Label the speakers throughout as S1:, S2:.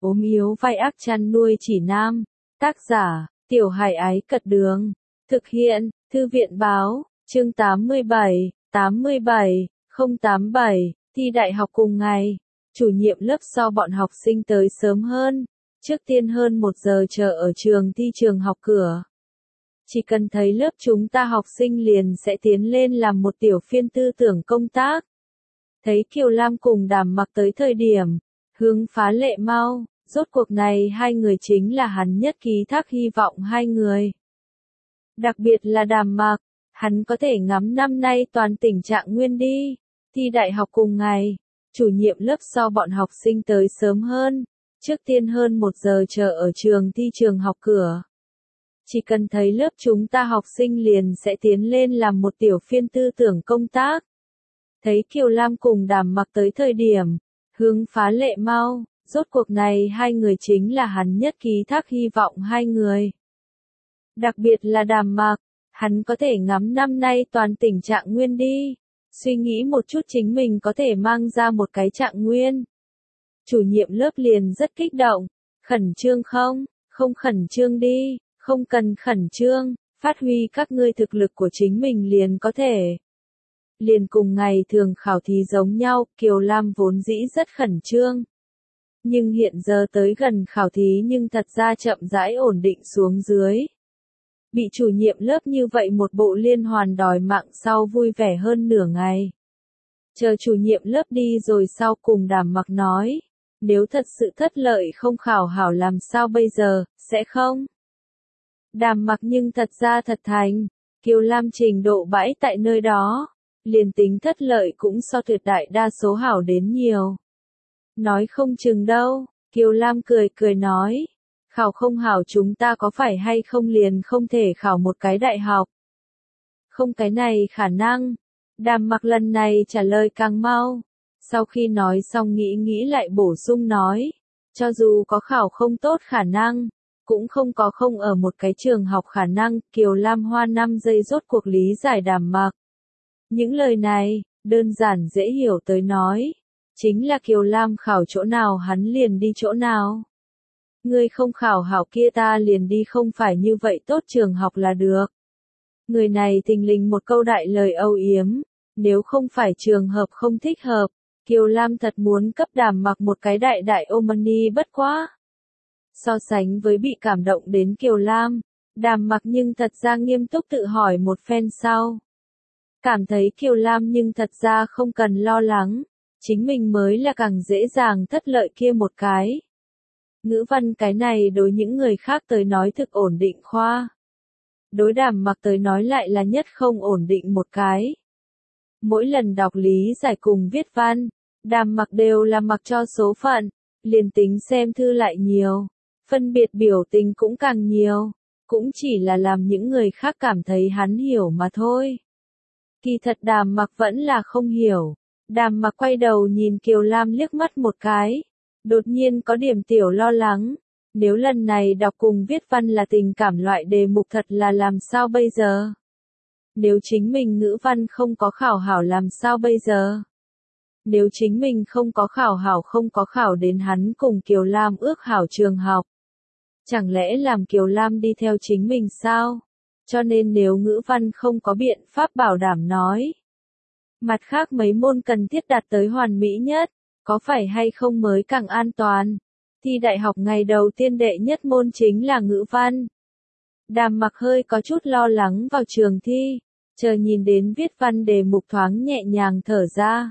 S1: ốm yếu vai ác chăn nuôi chỉ nam. Tác giả, Tiểu Hải Ái Cật Đường. Thực hiện, Thư viện Báo, chương 87, 087, thi đại học cùng ngày. Chủ nhiệm lớp so bọn học sinh tới sớm hơn. Trước tiên hơn 1 giờ chờ ở trường thi trường học cửa. Chỉ cần thấy lớp chúng ta học sinh liền sẽ tiến lên làm một tiểu phiên tư tưởng công tác. Thấy Kiều Lam cùng Đàm Mặc tới thời điểm, Hướng phá lệ mau, rốt cuộc này hai người chính là hắn nhất ký thác hy vọng hai người. Đặc biệt là Đàm Mặc, hắn có thể ngắm năm nay toàn tình trạng nguyên đi, thi đại học cùng ngày, chủ nhiệm lớp so bọn học sinh tới sớm hơn, trước tiên hơn 1 giờ chờ ở trường thi trường học cửa. Chỉ cần thấy lớp chúng ta học sinh liền sẽ tiến lên làm một tiểu phiên tư tưởng công tác. Thấy Kiều Lam cùng Đàm Mặc tới thời điểm, Hướng phá lệ mau, rốt cuộc này hai người chính là hắn nhất ký thác hy vọng hai người. Đặc biệt là Đàm Mặc, hắn có thể ngắm năm nay toàn tình trạng nguyên đi, suy nghĩ một chút chính mình có thể mang ra một cái trạng nguyên. Chủ nhiệm lớp liền rất kích động, khẩn trương không? Không khẩn trương đi, không cần khẩn trương, phát huy các ngươi thực lực của chính mình liền có thể. Liền cùng ngày thường khảo thí giống nhau, Kiều Lam vốn dĩ rất khẩn trương. Nhưng hiện giờ tới gần khảo thí nhưng thật ra chậm rãi ổn định xuống dưới. Bị chủ nhiệm lớp như vậy một bộ liên hoàn đòi mạng sau vui vẻ hơn nửa ngày. Chờ chủ nhiệm lớp đi rồi sau cùng Đàm Mặc nói, nếu thật sự thất lợi không khảo hảo làm sao bây giờ, sẽ không? Đàm Mặc nhưng thật ra thật thành, Kiều Lam trình độ bãi tại nơi đó, liền tính thất lợi cũng so tuyệt đại đa số hảo đến nhiều. Nói không chừng đâu, Kiều Lam cười cười nói, khảo không hảo chúng ta có phải hay không liền không thể khảo một cái đại học. Không cái này khả năng, Đàm Mặc lần này trả lời càng mau. Sau khi nói xong nghĩ lại bổ sung nói, cho dù có khảo không tốt khả năng, cũng không có không ở một cái trường học khả năng. Kiều Lam hoa 5 giây rốt cuộc lý giải Đàm Mặc. Những lời này, đơn giản dễ hiểu tới nói, chính là Kiều Lam khảo chỗ nào hắn liền đi chỗ nào. Ngươi không khảo hảo kia ta liền đi không phải như vậy tốt trường học là được. Người này thình lình một câu đại lời âu yếm, nếu không phải trường hợp không thích hợp, Kiều Lam thật muốn cấp Đàm Mặc một cái đại ôm mani bất quá. So sánh với bị cảm động đến Kiều Lam, Đàm Mặc nhưng thật ra nghiêm túc tự hỏi một phen sau. Cảm thấy Kiều Lam nhưng thật ra không cần lo lắng, chính mình mới là càng dễ dàng thất lợi kia một cái. Ngữ văn cái này đối những người khác tới nói thực ổn định khoa. Đối Đàm Mặc tới nói lại là nhất không ổn định một cái. Mỗi lần đọc lý giải cùng viết văn, Đàm Mặc đều là mặc cho số phận, liền tính xem thư lại nhiều, phân biệt biểu tình cũng càng nhiều, cũng chỉ là làm những người khác cảm thấy hắn hiểu mà thôi. Kỳ thật Đàm Mặc vẫn là không hiểu. Đàm Mặc quay đầu nhìn Kiều Lam liếc mắt một cái, đột nhiên có điểm tiểu lo lắng, nếu lần này đọc cùng viết văn là tình cảm loại đề mục thật là làm sao bây giờ? Nếu chính mình ngữ văn không có khảo hảo làm sao bây giờ? Nếu chính mình không có khảo hảo không có khảo đến hắn cùng Kiều Lam ước hảo trường học. Chẳng lẽ làm Kiều Lam đi theo chính mình sao? Cho nên nếu ngữ văn không có biện pháp bảo đảm nói. Mặt khác mấy môn cần thiết đạt tới hoàn mỹ nhất, có phải hay không mới càng an toàn? Thi đại học ngày đầu tiên đệ nhất môn chính là ngữ văn. Đàm Mặc hơi có chút lo lắng vào trường thi, chờ nhìn đến viết văn đề mục thoáng nhẹ nhàng thở ra.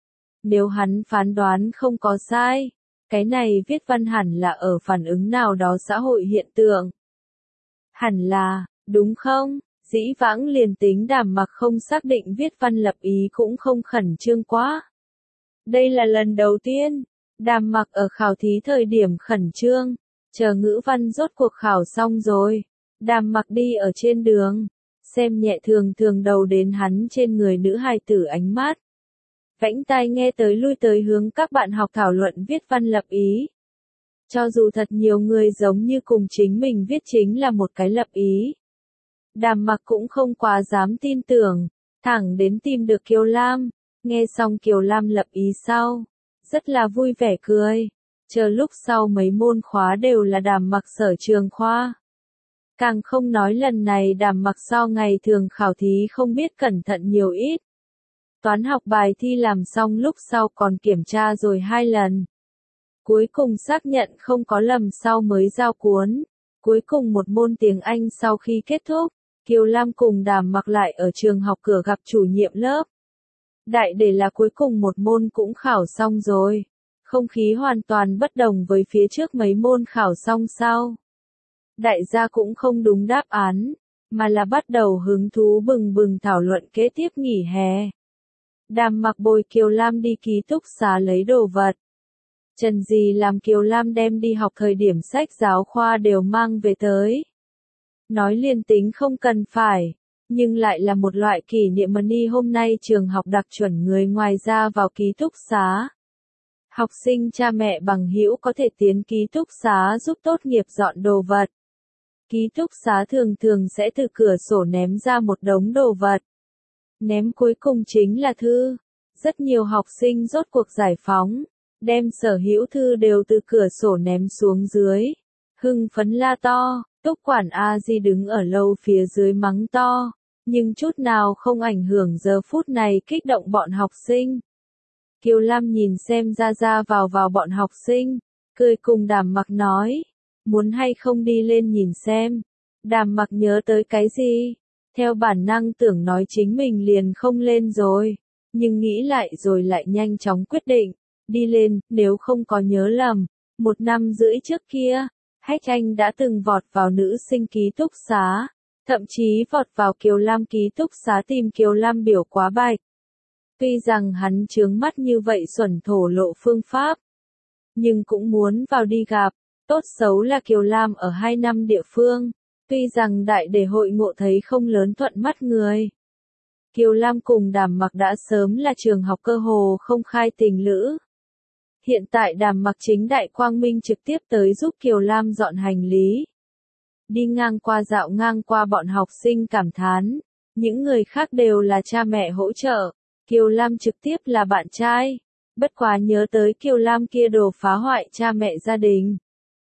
S1: Nếu hắn phán đoán không có sai, cái này viết văn hẳn là ở phản ứng nào đó xã hội hiện tượng. Hẳn là, đúng không? Dĩ vãng liền tính Đàm Mặc không xác định viết văn lập ý cũng không khẩn trương quá. Đây là lần đầu tiên, Đàm Mặc ở khảo thí thời điểm khẩn trương, chờ ngữ văn rốt cuộc khảo xong rồi. Đàm Mặc đi ở trên đường, xem nhẹ thường đầu đến hắn trên người nữ hài tử ánh mắt. Vãnh tai nghe tới lui tới hướng các bạn học thảo luận viết văn lập ý. Cho dù thật nhiều người giống như cùng chính mình viết chính là một cái lập ý. Đàm Mặc cũng không quá dám tin tưởng, thẳng đến tìm được Kiều Lam, nghe xong Kiều Lam lập ý sau, rất là vui vẻ cười. chờ lúc sau mấy môn khóa đều là Đàm Mặc sở trường khoa. Càng không nói lần này Đàm Mặc so ngày thường khảo thí không biết cẩn thận nhiều ít. Toán học bài thi làm xong lúc sau còn kiểm tra rồi 2 lần. Cuối cùng xác nhận không có lầm sau mới giao cuốn. Cuối cùng một môn tiếng Anh sau khi kết thúc, Kiều Lam cùng Đàm Mặc lại ở trường học cửa gặp chủ nhiệm lớp. Đại để là cuối cùng một môn cũng khảo xong rồi. Không khí hoàn toàn bất đồng với phía trước mấy môn khảo xong sau. Đại gia cũng không đúng đáp án, mà là bắt đầu hứng thú bừng bừng thảo luận kế tiếp nghỉ hè. Đàm Mặc bồi Kiều Lam đi ký túc xá lấy đồ vật. Trần Dì làm Kiều Lam đem đi học thời điểm sách giáo khoa đều mang về tới. Nói liền tính không cần phải, nhưng lại là một loại kỷ niệm money hôm nay trường học đặc chuẩn người ngoài ra vào ký túc xá. Học sinh cha mẹ bằng hữu có thể tiến ký túc xá giúp tốt nghiệp dọn đồ vật. Ký túc xá thường thường sẽ từ cửa sổ ném ra một đống đồ vật. Ném cuối cùng chính là thư. Rất nhiều học sinh rốt cuộc giải phóng, đem sở hữu thư đều từ cửa sổ ném xuống dưới. Hưng phấn la to, Túc quản A Di đứng ở lâu phía dưới mắng to, nhưng chút nào không ảnh hưởng giờ phút này kích động bọn học sinh. Kiều Lam nhìn xem ra vào bọn học sinh, cười cùng Đàm Mặc nói, muốn hay không đi lên nhìn xem. Đàm Mặc nhớ tới cái gì? Theo bản năng tưởng nói chính mình liền không lên rồi, nhưng nghĩ lại rồi lại nhanh chóng quyết định, đi lên, nếu không có nhớ lầm, 1 năm rưỡi trước kia, Hách Anh đã từng vọt vào nữ sinh ký túc xá, thậm chí vọt vào Kiều Lam ký túc xá tìm Kiều Lam biểu quá bạch. Tuy rằng hắn chướng mắt như vậy xuẩn thổ lộ phương pháp, nhưng cũng muốn vào đi gặp, tốt xấu là Kiều Lam ở 2 năm địa phương, tuy rằng đại để hội ngộ thấy không lớn thuận mắt người. Kiều Lam cùng Đàm Mặc đã sớm là trường học cơ hồ không khai tình lữ. Hiện tại Đàm Mặc chính đại quang minh trực tiếp tới giúp Kiều Lam dọn hành lý. Đi ngang qua dạo ngang qua bọn học sinh cảm thán, những người khác đều là cha mẹ hỗ trợ, Kiều Lam trực tiếp là bạn trai. Bất quá nhớ tới Kiều Lam kia đồ phá hoại cha mẹ gia đình.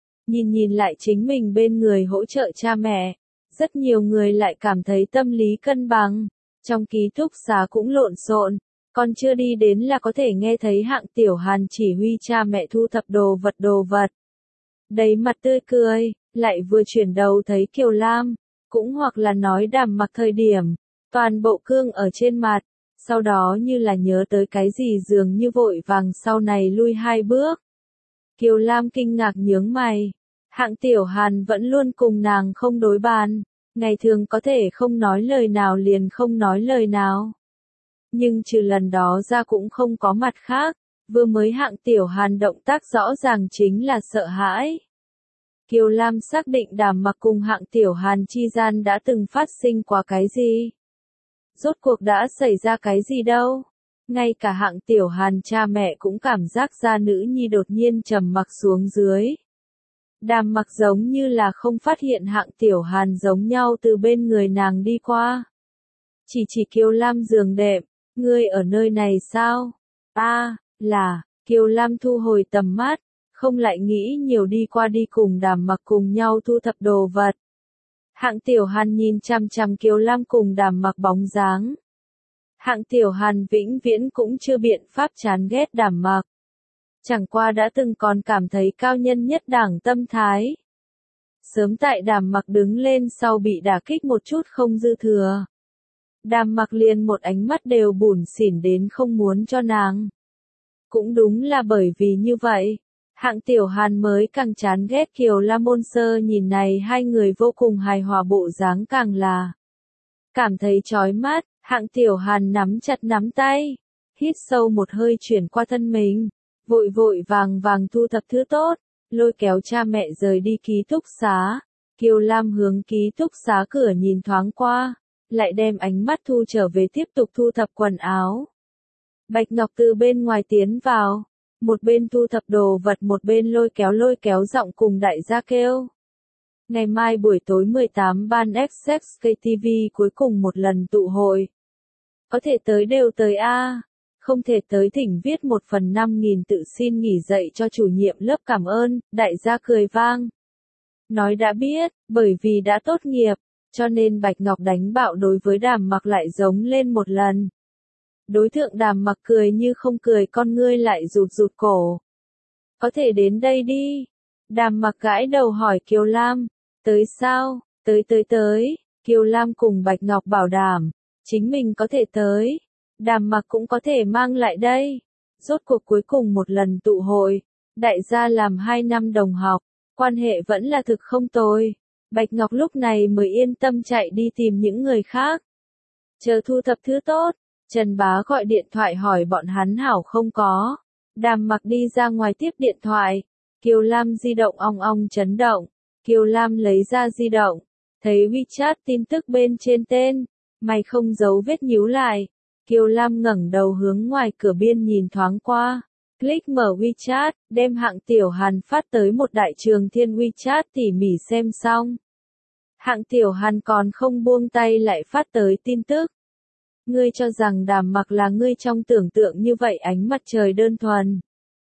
S1: Nhìn lại chính mình bên người hỗ trợ cha mẹ, rất nhiều người lại cảm thấy tâm lý cân bằng. Trong ký túc xá cũng lộn xộn, còn chưa đi đến là có thể nghe thấy Hạng Tiểu Hàn chỉ huy cha mẹ thu thập đồ vật. Đầy mặt tươi cười, lại vừa chuyển đầu thấy Kiều Lam, cũng hoặc là nói Đàm Mặc thời điểm, toàn bộ cương ở trên mặt, sau đó như là nhớ tới cái gì dường như vội vàng sau này lui 2 bước. Kiều Lam kinh ngạc nhướng mày, Hạng Tiểu Hàn vẫn luôn cùng nàng không đối bàn, ngày thường có thể không nói lời nào liền không nói lời nào. Nhưng trừ lần đó ra cũng không có mặt khác, vừa mới Hạng Tiểu Hàn động tác rõ ràng chính là sợ hãi. Kiều Lam xác định Đàm Mặc cùng Hạng Tiểu Hàn chi gian đã từng phát sinh qua cái gì. Rốt cuộc đã xảy ra cái gì đâu. Ngay cả Hạng Tiểu Hàn cha mẹ cũng cảm giác ra nữ nhi đột nhiên trầm mặc xuống dưới. Đàm Mặc giống như là không phát hiện Hạng Tiểu Hàn giống nhau từ bên người nàng đi qua. Chỉ Kiều Lam giường đệm, ngươi ở nơi này sao? Là, Kiều Lam thu hồi tầm mắt, không lại nghĩ nhiều đi qua đi cùng Đàm Mặc cùng nhau thu thập đồ vật. Hạng Tiểu Hàn nhìn chằm chằm Kiều Lam cùng Đàm Mặc bóng dáng. Hạng Tiểu Hàn vĩnh viễn cũng chưa biện pháp chán ghét Đàm Mặc. Chẳng qua đã từng còn cảm thấy cao nhân nhất đẳng tâm thái. Sớm tại Đàm Mặc đứng lên sau bị đả kích một chút không dư thừa. Đàm Mặc liền một ánh mắt đều bủn xỉn đến không muốn cho nàng. Cũng đúng là bởi vì như vậy, Hạng Tiểu Hàn mới càng chán ghét Kiều Lam Môn Sơ nhìn này hai người vô cùng hài hòa bộ dáng càng là cảm thấy chói mắt. Hạng Tiểu Hàn nắm chặt nắm tay, hít sâu một hơi chuyển qua thân mình, vội vàng thu thập thứ tốt, lôi kéo cha mẹ rời đi ký túc xá. Kiều Lam hướng ký túc xá cửa nhìn thoáng qua, lại đem ánh mắt thu trở về tiếp tục thu thập quần áo. Bạch Ngọc từ bên ngoài tiến vào, một bên thu thập đồ vật một bên lôi kéo giọng cùng đại gia kêu. Ngày mai buổi tối 18 ban XXKTV cuối cùng một lần tụ hội. Có thể tới đều tới a. không thể tới thỉnh viết 1/5.000 tự xin nghỉ dạy cho chủ nhiệm lớp cảm ơn, đại gia cười vang. Nói đã biết, bởi vì đã tốt nghiệp, cho nên Bạch Ngọc đánh bạo đối với Đàm Mặc lại giống lên một lần. Đối tượng Đàm Mặc cười như không cười, con ngươi lại rụt rụt cổ. Có thể đến đây đi. Đàm Mặc gãi đầu hỏi Kiều Lam, tới sao? Tới. Kiều Lam cùng Bạch Ngọc bảo đảm, chính mình có thể tới. Đàm Mặc cũng có thể mang lại đây. Rốt cuộc cuối cùng một lần tụ hội, đại gia làm 2 năm đồng học, quan hệ vẫn là thực không tồi. Bạch Ngọc lúc này mới yên tâm chạy đi tìm những người khác. Chờ thu thập thứ tốt, Trần Bá gọi điện thoại hỏi bọn hắn hảo không có. Đàm Mặc đi ra ngoài tiếp điện thoại. Kiều Lam di động ong ong chấn động. Kiều Lam lấy ra di động, thấy WeChat tin tức bên trên tên, mày không giấu vết nhíu lại. Kiều Lam ngẩng đầu hướng ngoài cửa biên nhìn thoáng qua. Click mở WeChat, đem Hạng Tiểu Hàn phát tới một đại trường thiên WeChat tỉ mỉ xem xong. Hạng Tiểu Hàn còn không buông tay lại phát tới tin tức. Ngươi cho rằng Đàm Mặc là ngươi trong tưởng tượng như vậy ánh mặt trời đơn thuần.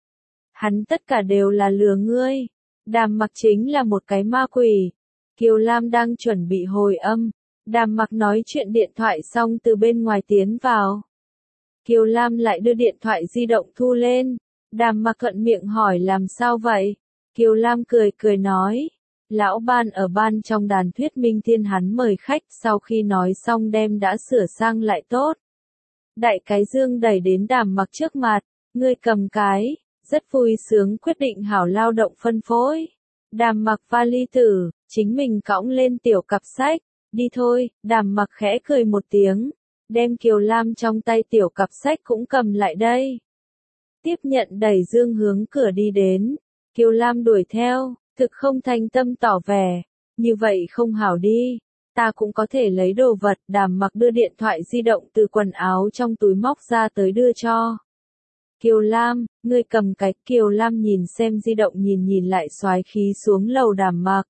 S1: Hắn tất cả đều là lừa ngươi. Đàm Mặc chính là một cái ma quỷ. Kiều Lam đang chuẩn bị hồi âm. Đàm Mặc nói chuyện điện thoại xong từ bên ngoài tiến vào. Kiều Lam lại đưa điện thoại di động thu lên. Đàm Mặc thuận miệng hỏi làm sao vậy? Kiều Lam cười nói. Lão ban ở ban trong đàn thuyết minh thiên hắn mời khách, sau khi nói xong đem đã sửa sang lại tốt. Đại cái dương đẩy đến Đàm Mặc trước mặt. Ngươi cầm cái. Rất vui sướng quyết định hảo lao động phân phối. Đàm Mặc vali tử, chính mình cõng lên tiểu cặp sách. Đi thôi. Đàm Mặc khẽ cười một tiếng, đem Kiều Lam trong tay tiểu cặp sách cũng cầm lại đây. Tiếp nhận đẩy dương hướng cửa đi đến. Kiều Lam đuổi theo, thực không thành tâm tỏ vẻ. Như vậy không hảo đi. Ta cũng có thể lấy đồ vật. Đàm Mặc đưa điện thoại di động từ quần áo trong túi móc ra tới đưa cho Kiều Lam. Ngươi cầm cái. Kiều Lam nhìn xem di động nhìn lại soái khí xuống lầu Đàm Mặc.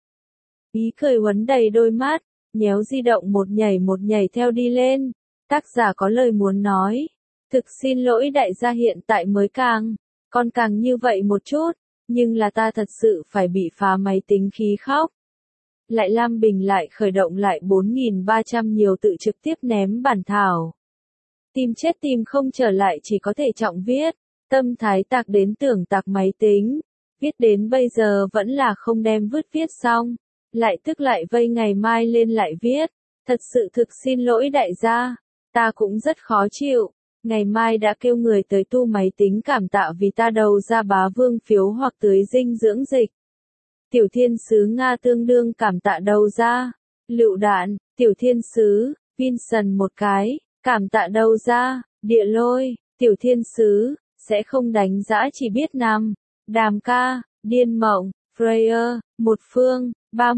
S1: Ý cười huấn đầy đôi mắt, nhéo di động một nhảy theo đi lên. Tác giả có lời muốn nói. Thực xin lỗi đại gia hiện tại mới còn càng như vậy một chút, nhưng là ta thật sự phải bị phá máy tính khí khóc. Lại Lam Bình lại khởi động lại 4.300 nhiều tự trực tiếp ném bản thảo. Tìm chết tìm không trở lại chỉ có thể trọng viết, tâm thái tạc đến tưởng tạc máy tính. Viết đến bây giờ vẫn là không đem viết xong. Lại tức lại vây ngày mai lên lại viết. Thật sự thực xin lỗi đại gia. Ta cũng rất khó chịu. Ngày mai đã kêu người tới tu máy tính cảm tạ vì ta đầu ra bá vương phiếu hoặc tưới dinh dưỡng dịch. Tiểu thiên sứ Nga tương đương cảm tạ đầu ra. Lựu đạn, tiểu thiên sứ, Vincent một cái, cảm tạ đầu ra. Địa lôi, tiểu thiên sứ, sẽ không đánh dã chỉ biết nằm. Đàm ca, điên mộng, Freyer, một phương,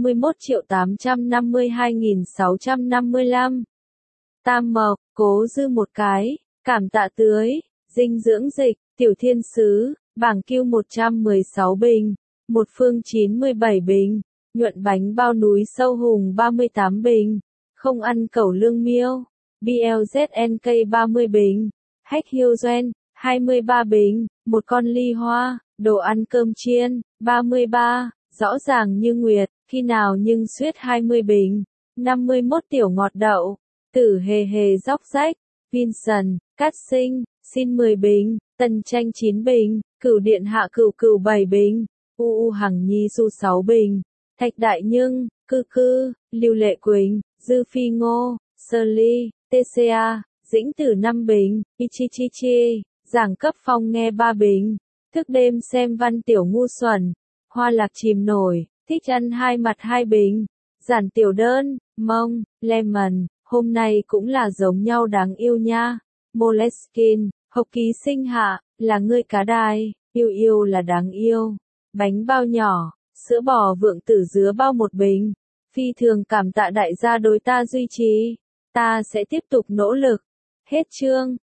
S1: 31.852.655. Tam Mộc, Cố Dư một cái, cảm tạ tưới, dinh dưỡng dịch, tiểu thiên sứ, bảng Q 116 bình, một phương 97 bình, nhuận bánh bao núi sâu hùng 38 bình, không ăn cẩu lương miêu, BLZNK 30 bình, Hách Hiêu Doen, 23 bình, một con ly hoa, đồ ăn cơm chiên, 33, rõ ràng như nguyệt, khi nào nhưng suyết 20 bình, 51 tiểu ngọt đậu, tử hề hề dóc rách, Vincent, Cát Sinh, xin 10 bình, Tần Tranh 9 bình, Cửu Điện Hạ Cửu 7 bình, Hằng Nhi Su 6 bình, Thạch Đại Nhưng, Cư, Lưu Lệ Quỳnh, Dư Phi Ngô, Sơ Ly, TCA, Dĩnh Tử 5 bình, Ichichichi, Giảng Cấp Phong nghe 3 bình, thức đêm xem văn tiểu ngu xuẩn, Hoa Lạc chìm nổi, thích ăn hai mặt 2 bình, giản tiểu đơn, Mông, Lemon, hôm nay cũng là giống nhau đáng yêu nha. Moleskine, học ký sinh hạ, là ngươi cá đai, yêu là đáng yêu. Bánh bao nhỏ, sữa bò vượng tử dứa bao 1 bình. Phi thường cảm tạ đại gia đối ta duy trì. Ta sẽ tiếp tục nỗ lực. Hết chương.